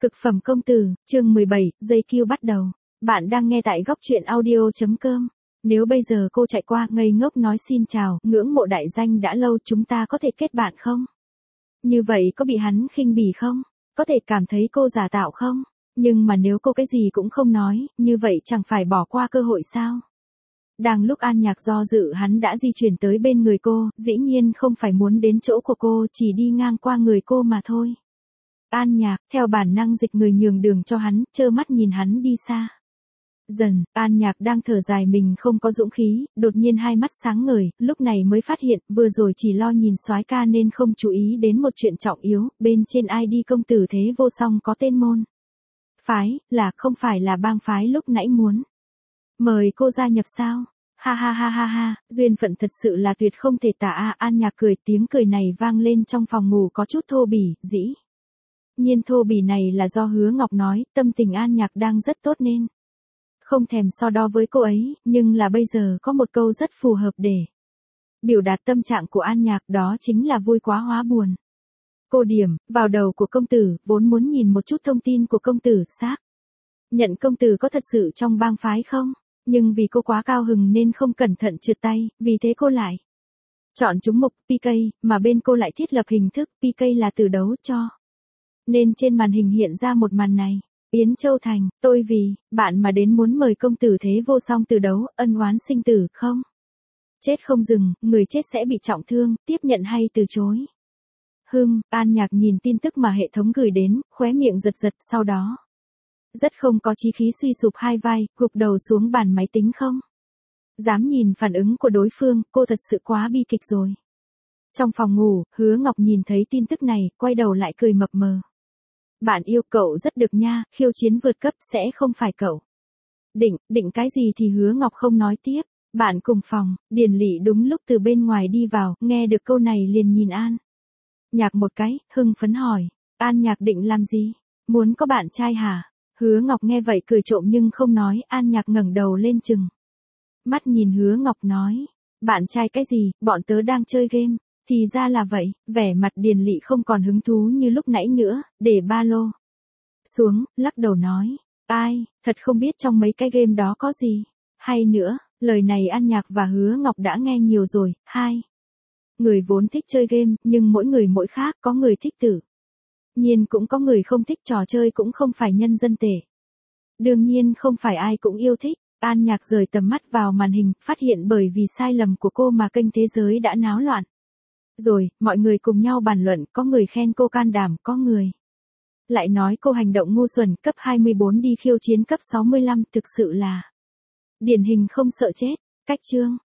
Cực phẩm công tử, chương 17, dây cue bắt đầu. Bạn đang nghe tại góc truyện audio.com. Nếu bây giờ cô chạy qua ngây ngốc nói xin chào, ngưỡng mộ đại danh đã lâu, chúng ta có thể kết bạn không? Như vậy có bị hắn khinh bỉ không? Có thể cảm thấy cô giả tạo không? Nhưng mà nếu cô cái gì cũng không nói, như vậy chẳng phải bỏ qua cơ hội sao? Đang lúc An Nhạc do dự, hắn đã di chuyển tới bên người cô, dĩ nhiên không phải muốn đến chỗ của cô, chỉ đi ngang qua người cô mà thôi. An Nhạc, theo bản năng dịch người nhường đường cho hắn, trơ mắt nhìn hắn đi xa. Dần, An Nhạc đang thở dài mình không có dũng khí, đột nhiên hai mắt sáng ngời, lúc này mới phát hiện, vừa rồi chỉ lo nhìn soái ca nên không chú ý đến một chuyện trọng yếu, bên trên ID công tử Thế Vô Song có tên môn phái, không phải là bang phái lúc nãy muốn mời cô gia nhập sao? Ha ha ha ha ha, duyên phận thật sự là tuyệt không thể tả a. An Nhạc cười, tiếng cười này vang lên trong phòng ngủ có chút thô bỉ, dĩ nhiên thô bỉ này là do Hứa Ngọc nói, tâm tình An Nhạc đang rất tốt nên không thèm so đo với cô ấy, nhưng là bây giờ có một câu rất phù hợp để biểu đạt tâm trạng của An Nhạc, đó chính là vui quá hóa buồn. Cô điểm vào đầu của công tử, vốn muốn nhìn một chút thông tin của công tử, xác nhận công tử có thật sự trong bang phái không, nhưng vì cô quá cao hứng nên không cẩn thận trượt tay, vì thế cô lại chọn trúng mục PK, mà bên cô lại thiết lập hình thức PK là từ đấu cho. Nên trên màn hình hiện ra một màn này. Yến Châu Thành, tôi vì bạn mà đến muốn mời công tử Thế Vô Song từ đấu, ân oán sinh tử không? Chết không dừng, người chết sẽ bị trọng thương, tiếp nhận hay từ chối? An Nhạc nhìn tin tức mà hệ thống gửi đến, khóe miệng giật giật, sau đó rất không có chí khí suy sụp hai vai, gục đầu xuống bàn máy tính không dám nhìn phản ứng của đối phương, cô thật sự quá bi kịch rồi. Trong phòng ngủ, Hứa Ngọc nhìn thấy tin tức này, quay đầu lại cười mập mờ. Bạn yêu cậu rất được nha, khiêu chiến vượt cấp sẽ không phải cậu. Định cái gì thì Hứa Ngọc không nói tiếp. Bạn cùng phòng, Điền Lị đúng lúc từ bên ngoài đi vào, nghe được câu này liền nhìn An Nhạc một cái, hưng phấn hỏi. An Nhạc định làm gì? Muốn có bạn trai hả? Hứa Ngọc nghe vậy cười trộm nhưng không nói. An Nhạc ngẩng đầu lên chừng mắt nhìn Hứa Ngọc nói. Bạn trai cái gì, bọn tớ đang chơi game. Thì ra là vậy, vẻ mặt Điền Lị không còn hứng thú như lúc nãy nữa, để ba lô xuống, lắc đầu nói. Ai, thật không biết trong mấy cái game đó có gì hay nữa. Lời này An Nhạc và Hứa Ngọc đã nghe nhiều rồi. Hai người vốn thích chơi game, nhưng mỗi người mỗi khác, có người thích tự nhiên cũng có người không thích, trò chơi cũng không phải nhân dân tệ. Đương nhiên không phải ai cũng yêu thích. An Nhạc rời tầm mắt vào màn hình, phát hiện bởi vì sai lầm của cô mà kênh thế giới đã náo loạn. Rồi, mọi người cùng nhau bàn luận, có người khen cô can đảm, có người lại nói cô hành động ngu xuẩn, cấp 24 đi khiêu chiến cấp 65, thực sự là điển hình không sợ chết. Cách chương